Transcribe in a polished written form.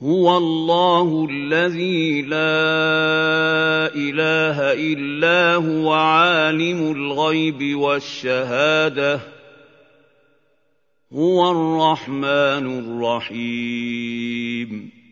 هُوَ اللَّهُ الَّذِي لَا إِلَٰهَ إِلَّا هُوَ عَالِمُ الْغَيْبِ وَالشَّهَادَةِ ۖ هُوَ الرَّحْمَٰنُ الرَّحِيمُ